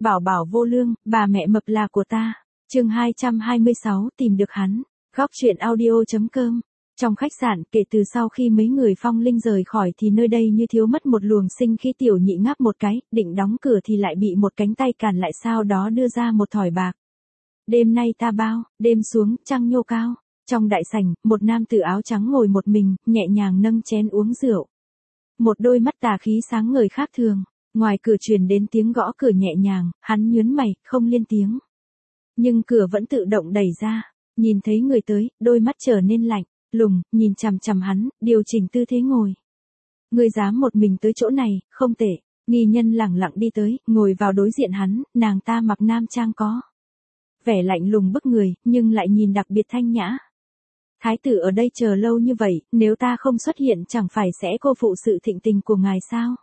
bảo bảo vô lương, bà mẹ mập là của ta. Chương 226 tìm được hắn. Góc truyện audio.com. Trong khách sạn, kể từ sau khi mấy người Phong Linh rời khỏi thì nơi đây như thiếu mất một luồng sinh khí. Tiểu Nhị ngáp một cái, định đóng cửa thì lại bị một cánh tay cản lại, sau đó đưa ra một thỏi bạc. Đêm nay ta bao, đêm xuống, trăng nhô cao. Trong đại sảnh, một nam tử áo trắng ngồi một mình, nhẹ nhàng nâng chén uống rượu. Một đôi mắt tà khí sáng ngời khác thường. Ngoài cửa truyền đến tiếng gõ cửa nhẹ nhàng, hắn nhướng mày, không lên tiếng. Nhưng cửa vẫn tự động đẩy ra. Nhìn thấy người tới, đôi mắt trở nên lạnh lùng, nhìn chằm chằm hắn, điều chỉnh tư thế ngồi. Ngươi dám một mình tới chỗ này, không tệ. Nghi nhân lẳng lặng đi tới, ngồi vào đối diện hắn, nàng ta mặc nam trang có vẻ lạnh lùng bức người, nhưng lại nhìn đặc biệt thanh nhã. Thái tử ở đây chờ lâu như vậy, nếu ta không xuất hiện chẳng phải sẽ cô phụ sự thịnh tình của ngài sao?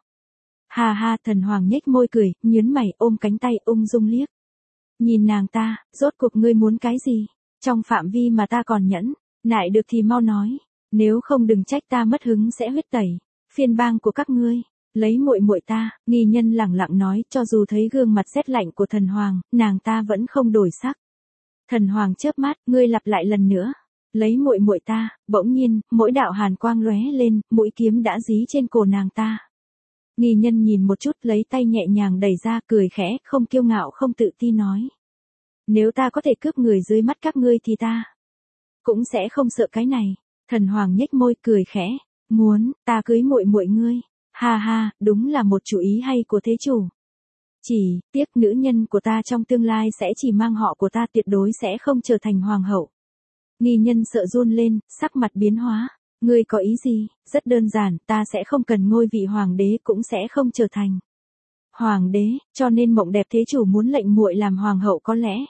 Ha ha, Thần Hoàng nhếch môi cười, nhướng mày, ôm cánh tay ung dung liếc. Nhìn nàng ta, rốt cuộc ngươi muốn cái gì? Trong phạm vi mà ta còn nhẫn, nại được thì mau nói, nếu không đừng trách ta mất hứng sẽ huyết tẩy phiên bang của các ngươi. Lấy muội muội ta, nghi nhân lẳng lặng nói, cho dù thấy gương mặt rét lạnh của Thần Hoàng, nàng ta vẫn không đổi sắc. Thần Hoàng chớp mắt, ngươi lặp lại lần nữa. Lấy muội muội ta, bỗng nhiên, mỗi đạo hàn quang lóe lên, mũi kiếm đã dí trên cổ nàng ta. Nghi nhân nhìn một chút, lấy tay nhẹ nhàng đẩy ra, cười khẽ, không kiêu ngạo không tự ti nói. Nếu ta có thể cướp người dưới mắt các ngươi thì ta cũng sẽ không sợ cái này. Thần Hoàng nhếch môi cười khẽ, muốn, ta cưới muội muội ngươi. Ha ha, đúng là một chủ ý hay của thế chủ. Chỉ, tiếc nữ nhân của ta trong tương lai sẽ chỉ mang họ của ta, tuyệt đối sẽ không trở thành hoàng hậu. Nghi nhân sợ run lên, sắc mặt biến hóa. Ngươi có ý gì? Rất đơn giản, ta sẽ không cần ngôi vị hoàng đế, cũng sẽ không trở thành hoàng đế, cho nên mộng đẹp thế chủ muốn lệnh muội làm hoàng hậu có lẽ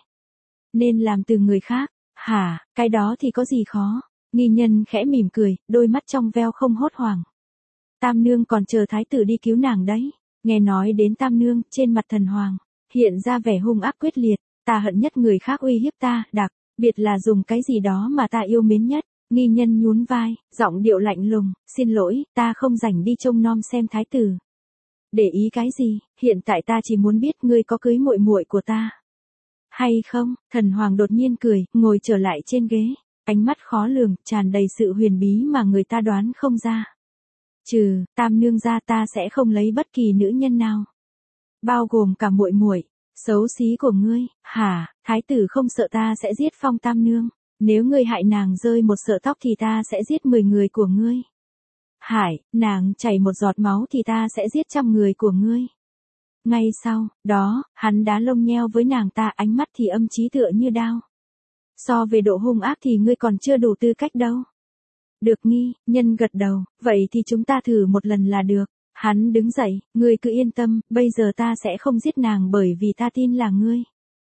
nên làm từ người khác. Hả, cái đó thì có gì khó? Nghi nhân khẽ mỉm cười, đôi mắt trong veo không hốt hoảng. Tam nương còn chờ thái tử đi cứu nàng đấy. Nghe nói đến Tam nương, trên mặt Thần Hoàng hiện ra vẻ hung ác quyết liệt. Ta hận nhất người khác uy hiếp ta, đặc biệt là dùng cái gì đó mà ta yêu mến nhất. Nghi nhân nhún vai, giọng điệu lạnh lùng, xin lỗi, ta không rảnh đi trông nom xem thái tử để ý cái gì, hiện tại ta chỉ muốn biết ngươi có cưới muội muội của ta hay không. Thần Hoàng đột nhiên cười, ngồi trở lại trên ghế, ánh mắt khó lường, tràn đầy sự huyền bí mà người ta đoán không ra. Trừ Tam nương ra, ta sẽ không lấy bất kỳ nữ nhân nào, bao gồm cả muội muội xấu xí của ngươi. Hả, thái tử không sợ ta sẽ giết Phong Tam nương? Nếu ngươi hại nàng rơi một sợi tóc thì ta sẽ giết 10 người của ngươi. Hải, nàng chảy một giọt máu thì ta sẽ giết 100 người của ngươi. Ngay sau đó, hắn đá lông nheo với nàng ta, ánh mắt thì âm chí tựa như đao. So về độ hung ác thì ngươi còn chưa đủ tư cách đâu. Được, nghi nhân gật đầu, vậy thì chúng ta thử một lần là được. Hắn đứng dậy, ngươi cứ yên tâm, bây giờ ta sẽ không giết nàng bởi vì ta tin là ngươi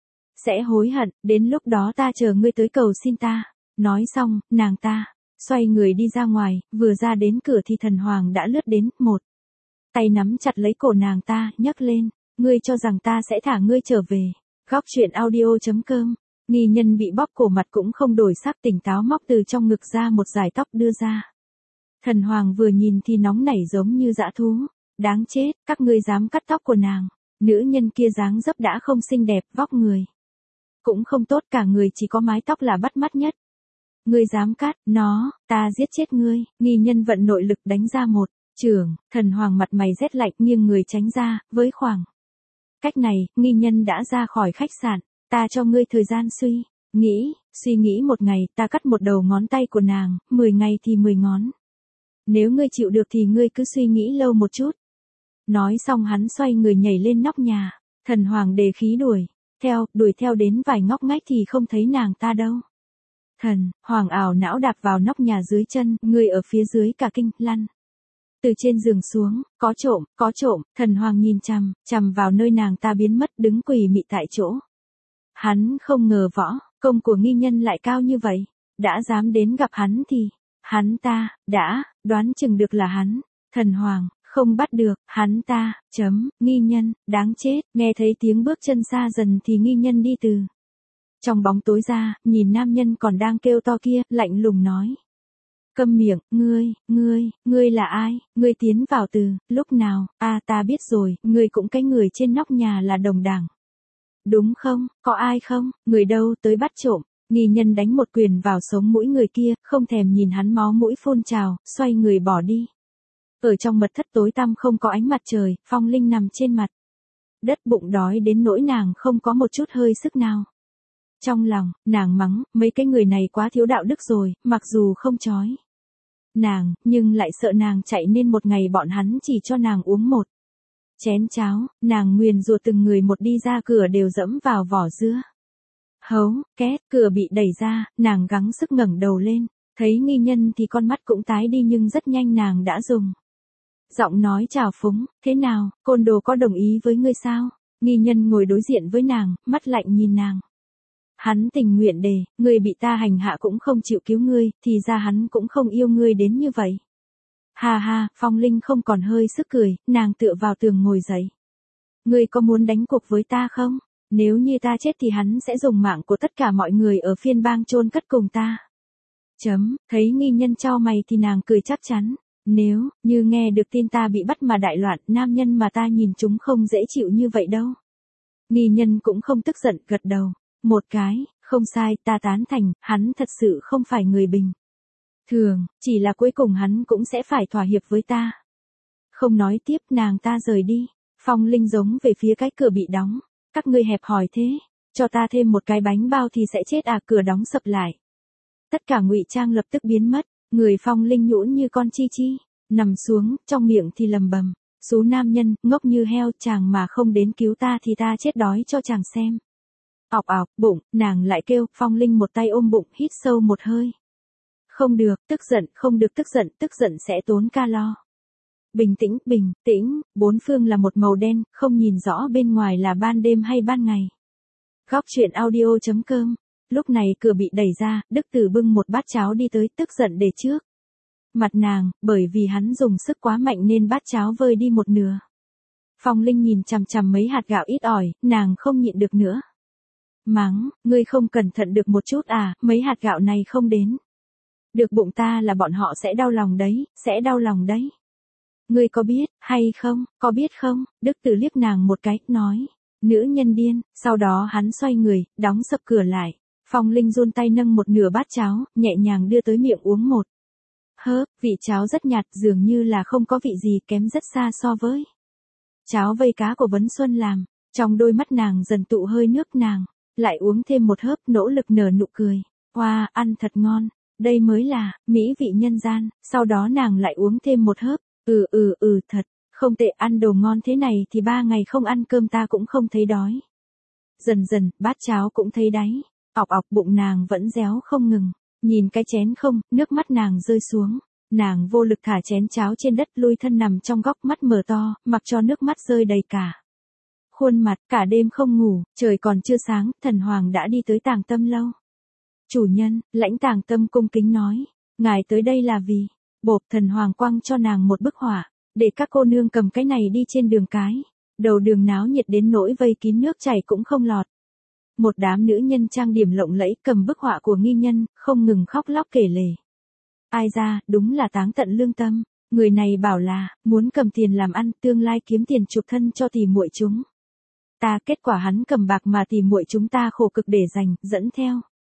sẽ hối hận, đến lúc đó ta chờ ngươi tới cầu xin ta. Nói xong, nàng ta xoay người đi ra ngoài, vừa ra đến cửa thì Thần Hoàng đã lướt đến, một tay nắm chặt lấy cổ nàng ta, nhấc lên, ngươi cho rằng ta sẽ thả ngươi trở về. Góc truyện audio.com. Nghi nhân bị bóp cổ, mặt cũng không đổi sắc, tỉnh táo móc từ trong ngực ra một dải tóc đưa ra. Thần Hoàng vừa nhìn thì nóng nảy giống như dã thú. Đáng chết, các ngươi dám cắt tóc của nàng. Nữ nhân kia dáng dấp đã không xinh đẹp, vóc người cũng không tốt, cả người chỉ có mái tóc là bắt mắt nhất. Ngươi dám cắt nó, ta giết chết ngươi. Nghi nhân vận nội lực đánh ra một chưởng. Thần Hoàng mặt mày rét lạnh, nghiêng người tránh ra. Với khoảng cách này, nghi nhân đã ra khỏi khách sạn. Ta cho ngươi thời gian suy nghĩ 1 ngày, ta cắt một đầu ngón tay của nàng, 10 ngày thì 10 ngón. Nếu ngươi chịu được thì ngươi cứ suy nghĩ lâu một chút. Nói xong hắn xoay người nhảy lên nóc nhà. Thần Hoàng đề khí đuổi theo đến vài ngóc ngách thì không thấy nàng ta đâu. Thần Hoàng ảo não đạp vào nóc nhà dưới chân, người ở phía dưới cả kinh, lăn từ trên giường xuống. Có trộm. Thần Hoàng nhìn chằm vào nơi nàng ta biến mất, đứng quỳ mị tại chỗ. Hắn không ngờ võ công của nghi nhân lại cao như vậy. Đã dám đến gặp hắn thì hắn ta đã đoán chừng được là hắn. Thần Hoàng không bắt được hắn ta. Nghi nhân, đáng chết. Nghe thấy tiếng bước chân xa dần thì nghi nhân đi từ trong bóng tối ra, nhìn nam nhân còn đang kêu to kia, lạnh lùng nói. Câm miệng, ngươi là ai? Ngươi tiến vào từ lúc nào? À, ta biết rồi, ngươi cũng cái người trên nóc nhà là đồng đảng Đúng không, có ai không, người đâu tới bắt trộm. Nghi nhân đánh một quyền vào sống mũi người kia, không thèm nhìn hắn máu mũi phun trào, xoay người bỏ đi. Ở trong mật thất tối tăm không có ánh mặt trời, Phong Linh nằm trên mặt đất bụng đói đến nỗi nàng không có một chút hơi sức nào. Trong lòng, nàng mắng, mấy cái người này quá thiếu đạo đức rồi, mặc dù không chói nàng, nhưng lại sợ nàng chạy nên một ngày bọn hắn chỉ cho nàng uống một chén cháo, nàng nguyền rủa từng người một đi ra cửa đều dẫm vào vỏ dứa. Hấu, két, cửa bị đẩy ra, nàng gắng sức ngẩng đầu lên, thấy nghi nhân thì con mắt cũng tái đi nhưng rất nhanh nàng đã dùng giọng nói chào phúng, thế nào, côn đồ có đồng ý với ngươi sao? Nghi nhân ngồi đối diện với nàng, mắt lạnh nhìn nàng. Hắn tình nguyện để, ngươi bị ta hành hạ cũng không chịu cứu ngươi, thì ra hắn cũng không yêu ngươi đến như vậy. Ha ha, Phong Linh không còn hơi sức cười, nàng tựa vào tường ngồi dậy. Ngươi có muốn đánh cuộc với ta không? Nếu như ta chết thì hắn sẽ dùng mạng của tất cả mọi người ở phiên bang chôn cất cùng ta. Thấy nghi nhân chau mày thì nàng cười chắc chắn. Nếu như nghe được tin ta bị bắt mà đại loạn, nam nhân mà ta nhìn chúng không dễ chịu như vậy đâu. Nghi nhân cũng không tức giận, gật đầu. Một cái, không sai, ta tán thành, hắn thật sự không phải người bình thường, chỉ là cuối cùng hắn cũng sẽ phải thỏa hiệp với ta. Không nói tiếp, nàng ta rời đi. Phong Linh giống về phía cái cửa bị đóng. Các ngươi hẹp hòi thế, cho ta thêm một cái bánh bao thì sẽ chết à, cửa đóng sập lại. Tất cả ngụy trang lập tức biến mất. Người Phong Linh nhũn như con chi chi, nằm xuống, trong miệng thì lầm bầm, số nam nhân, ngốc như heo, chàng mà không đến cứu ta thì ta chết đói cho chàng xem. Ọc ọc, bụng, nàng lại kêu, Phong Linh một tay ôm bụng, hít sâu một hơi. Không được, tức giận, không được tức giận sẽ tốn calo. Bình tĩnh, bốn phương là một màu đen, không nhìn rõ bên ngoài là ban đêm hay ban ngày. Góc truyện audio.com. Lúc này cửa bị đẩy ra, Đức Tử bưng một bát cháo đi tới, tức giận để trước mặt nàng, bởi vì hắn dùng sức quá mạnh nên bát cháo vơi đi một nửa. Phong Linh nhìn chằm chằm mấy hạt gạo ít ỏi, nàng không nhịn được nữa. Mắng, ngươi không cẩn thận được một chút à, mấy hạt gạo này không đến được bụng ta là bọn họ sẽ đau lòng đấy, sẽ đau lòng đấy. Ngươi có biết, hay không, có biết không? Đức Tử liếc nàng một cái, nói, nữ nhân điên, sau đó hắn xoay người, đóng sập cửa lại. Phong Linh run tay nâng một nửa bát cháo, nhẹ nhàng đưa tới miệng uống một hớp, vị cháo rất nhạt, dường như là không có vị gì, kém rất xa so với cháo vây cá của Vấn Xuân làm. Trong đôi mắt nàng dần tụ hơi nước, nàng lại uống thêm một hớp, nỗ lực nở nụ cười. Wow, ăn thật ngon, đây mới là mỹ vị nhân gian. Sau đó nàng lại uống thêm một hớp, thật, không tệ, ăn đồ ngon thế này thì 3 ngày không ăn cơm ta cũng không thấy đói. Dần dần, bát cháo cũng thấy đáy. Ọc ọc, bụng nàng vẫn réo không ngừng. Nhìn cái chén không, nước mắt nàng rơi xuống. Nàng vô lực thả chén cháo trên đất, lui thân nằm trong góc, mắt mở to, mặc cho nước mắt rơi đầy cả khuôn mặt. Cả đêm không ngủ, trời còn chưa sáng, Thần Hoàng đã đi tới Tàng Tâm lâu. Chủ nhân, Lãnh Tàng Tâm cung kính nói, ngài tới đây là vì, bộp. Thần Hoàng quăng cho nàng một bức họa, để các cô nương cầm cái này đi trên đường cái. Đầu đường náo nhiệt đến nỗi vây kín, nước chảy cũng không lọt. Một đám nữ nhân trang điểm lộng lẫy cầm bức họa của nghi nhân, không ngừng khóc lóc kể lể. Ai ra, đúng là táng tận lương tâm. Người này bảo là, muốn cầm tiền làm ăn, tương lai kiếm tiền chuộc thân cho tỷ muội chúng ta, kết quả hắn cầm bạc mà tỷ muội chúng ta khổ cực để dành, dẫn theo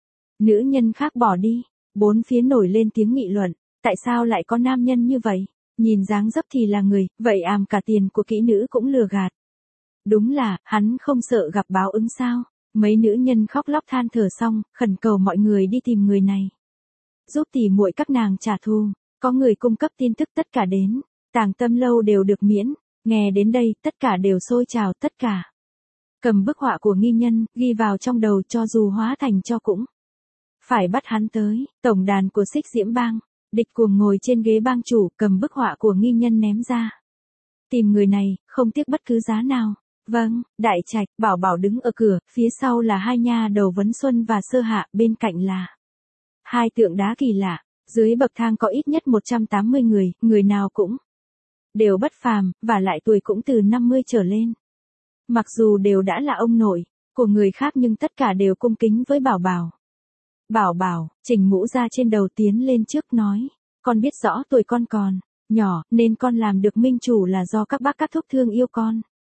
nữ nhân khác bỏ đi. Bốn phía nổi lên tiếng nghị luận, tại sao lại có nam nhân như vậy, nhìn dáng dấp thì là người, vậy cả tiền của kỹ nữ cũng lừa gạt. Đúng là, hắn không sợ gặp báo ứng sao? Mấy nữ nhân khóc lóc than thở xong, khẩn cầu mọi người đi tìm người này, giúp tỷ muội các nàng trả thù. Có người cung cấp tin tức, tất cả đến Tàng Tâm lâu đều được miễn. Nghe đến đây, tất cả đều sôi trào, tất cả cầm bức họa của nghi nhân, ghi vào trong đầu, cho dù hóa thành cho cũng phải bắt hắn tới. Tổng đàn của Xích Diễm bang, Địch Cuồng ngồi trên ghế bang chủ, cầm bức họa của nghi nhân ném ra. Tìm người này, không tiếc bất cứ giá nào. Vâng, Đại Trạch, Bảo Bảo đứng ở cửa, phía sau là hai nha đầu Vấn Xuân và Sơ Hạ, bên cạnh là hai tượng đá kỳ lạ. Dưới bậc thang có ít nhất 180 người, người nào cũng đều bất phàm, và lại tuổi cũng từ 50 trở lên. Mặc dù đều đã là ông nội của người khác nhưng tất cả đều cung kính với Bảo Bảo. Bảo Bảo, chỉnh mũ ra trên đầu, tiến lên trước nói, con biết rõ tuổi con còn nhỏ, nên con làm được minh chủ là do các bác các thúc thương yêu con.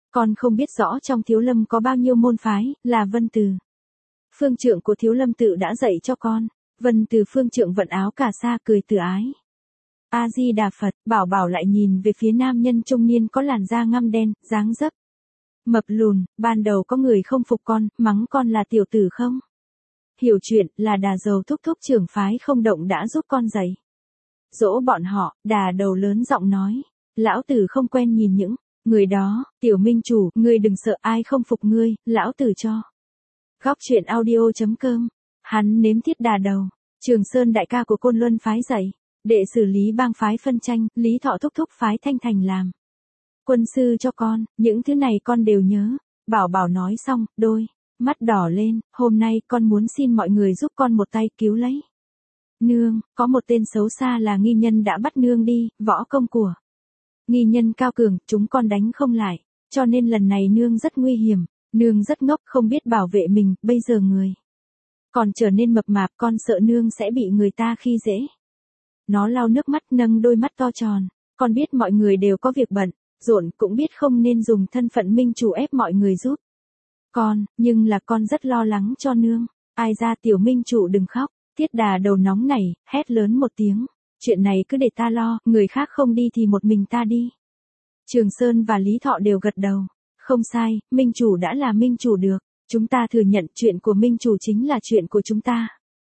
Con không biết rõ trong Thiếu Lâm có bao nhiêu môn phái, là Vân Từ. Phương trượng của Thiếu Lâm tự đã dạy cho con. Vân Từ phương trượng vận áo cà sa cười từ ái. A-di-đà Phật, Bảo Bảo lại nhìn về phía nam nhân trung niên có làn da ngăm đen, dáng dấp mập lùn, ban đầu có người không phục con, mắng con là tiểu tử không? Hiểu chuyện, là Đà Dầu thúc thúc trưởng phái không động đã giúp con dạy dỗ bọn họ. Đà Đầu lớn giọng nói, lão tử không quen nhìn những người đó. Tiểu minh chủ, ngươi đừng sợ, ai không phục ngươi, lão tử cho. Góc truyện audio.com. Hắn nếm thiết Đà Đầu, Trường Sơn đại ca của Côn Luân phái dạy, đệ xử lý bang phái phân tranh, Lý Thọ thúc thúc phái Thanh Thành làm quân sư cho con, những thứ này con đều nhớ. Bảo Bảo nói xong, đôi mắt đỏ lên, hôm nay con muốn xin mọi người giúp con một tay cứu lấy nương. Có một tên xấu xa là nghi nhân đã bắt nương đi, võ công của nghi nhân cao cường, chúng con đánh không lại, cho nên lần này nương rất nguy hiểm. Nương rất ngốc, không biết bảo vệ mình, bây giờ người còn trở nên mập mạp, con sợ nương sẽ bị người ta khi dễ. Nó lau nước mắt, nâng đôi mắt to tròn, con biết mọi người đều có việc bận rộn, cũng biết không nên dùng thân phận minh chủ ép mọi người giúp con, nhưng là con rất lo lắng cho nương. Ai ra, tiểu minh chủ đừng khóc. Thiết Đà Đầu nóng nảy, hét lớn một tiếng, chuyện này cứ để ta lo, người khác không đi thì một mình ta đi. Trường Sơn và Lý Thọ đều gật đầu. Không sai, minh chủ đã là minh chủ được, chúng ta thừa nhận chuyện của minh chủ chính là chuyện của chúng ta.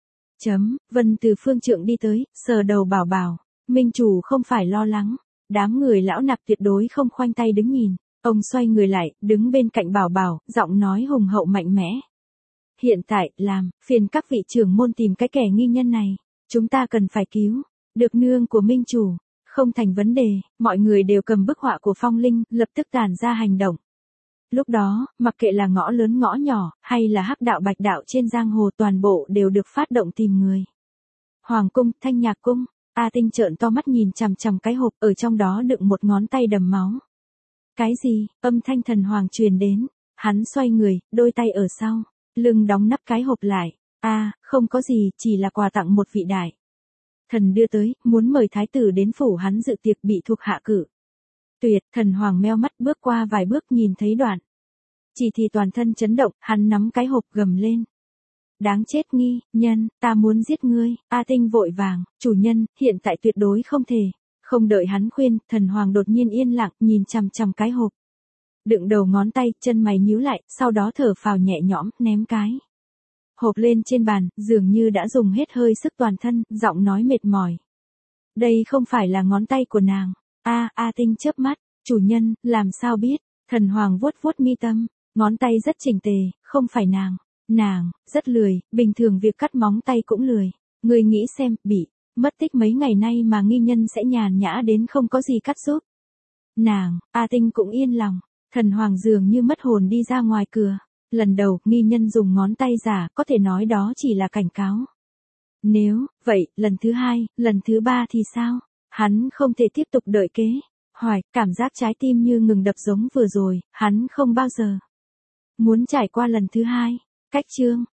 Vân Từ phương trượng đi tới, sờ đầu Bảo Bảo, minh chủ không phải lo lắng. Đám người lão nạp tuyệt đối không khoanh tay đứng nhìn. Ông xoay người lại, đứng bên cạnh Bảo Bảo, giọng nói hùng hậu mạnh mẽ. Hiện tại, làm phiền các vị trưởng môn tìm cái kẻ nghi nhân này. Chúng ta cần phải cứu được nương của minh chủ. Không thành vấn đề, mọi người đều cầm bức họa của Phong Linh, lập tức tản ra hành động. Lúc đó, mặc kệ là ngõ lớn ngõ nhỏ, hay là hắc đạo bạch đạo trên giang hồ, toàn bộ đều được phát động tìm người. Hoàng cung, Thanh Nhạc cung. A Tinh trợn to mắt nhìn chằm chằm cái hộp, ở trong đó đựng một ngón tay đầm máu. Cái gì? Âm thanh thần hoàng truyền đến. Hắn xoay người, đôi tay ở sau lưng đóng nắp cái hộp lại. Không có gì, chỉ là quà tặng một vị đại thần đưa tới, muốn mời thái tử đến phủ hắn dự tiệc, bị thuộc hạ cử tuyệt. Thần hoàng meo mắt, bước qua vài bước nhìn thấy đoạn chỉ thì toàn thân chấn động, hắn nắm cái hộp gầm lên. Đáng chết nghi nhân, ta muốn giết ngươi. A Tinh vội vàng, chủ nhân, hiện tại tuyệt đối không thể. Không đợi hắn khuyên, thần hoàng đột nhiên yên lặng, nhìn chằm chằm cái hộp đựng đầu ngón tay, chân mày nhíu lại, sau đó thở phào nhẹ nhõm, ném cái hộp lên trên bàn, dường như đã dùng hết hơi sức toàn thân, giọng nói mệt mỏi. Đây không phải là ngón tay của nàng. A Tinh chớp mắt, chủ nhân, làm sao biết? Thần hoàng vuốt vuốt mi tâm, ngón tay rất chỉnh tề, không phải nàng. Nàng rất lười, bình thường việc cắt móng tay cũng lười. Người nghĩ xem, bị mất tích mấy ngày nay mà nghi nhân sẽ nhàn nhã đến không có gì cắt giúp nàng. A Tinh cũng yên lòng. Thần hoàng dường như mất hồn đi ra ngoài cửa. Lần đầu, nghi nhân dùng ngón tay giả, có thể nói đó chỉ là cảnh cáo. Nếu vậy, lần thứ hai, lần thứ ba thì sao? Hắn không thể tiếp tục đợi kế hoạch, cảm giác trái tim như ngừng đập giống vừa rồi, hắn không bao giờ muốn trải qua lần thứ hai. Cách chương